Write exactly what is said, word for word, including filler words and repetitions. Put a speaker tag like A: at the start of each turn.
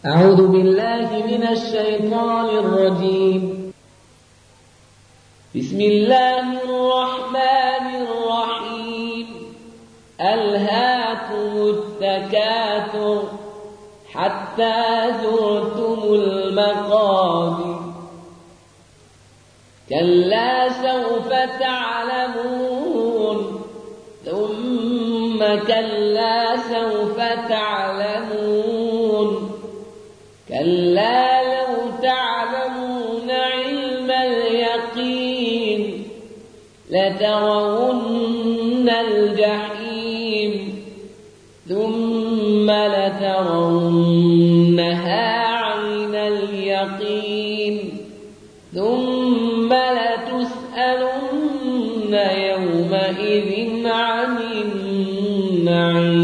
A: أعوذ بالله من الشيطان الرجيم. بسم الله الرحمن الرحيم. ألهاكم التكاثر حتى زرتم المقابر كلا سوف تعلمون ثم كلا سوف تعلمون كلا لو تعلمون علم اليقين لترون الجحيم ثم لترونها عين اليقين ثم لتسألن يومئذ عن النعيم.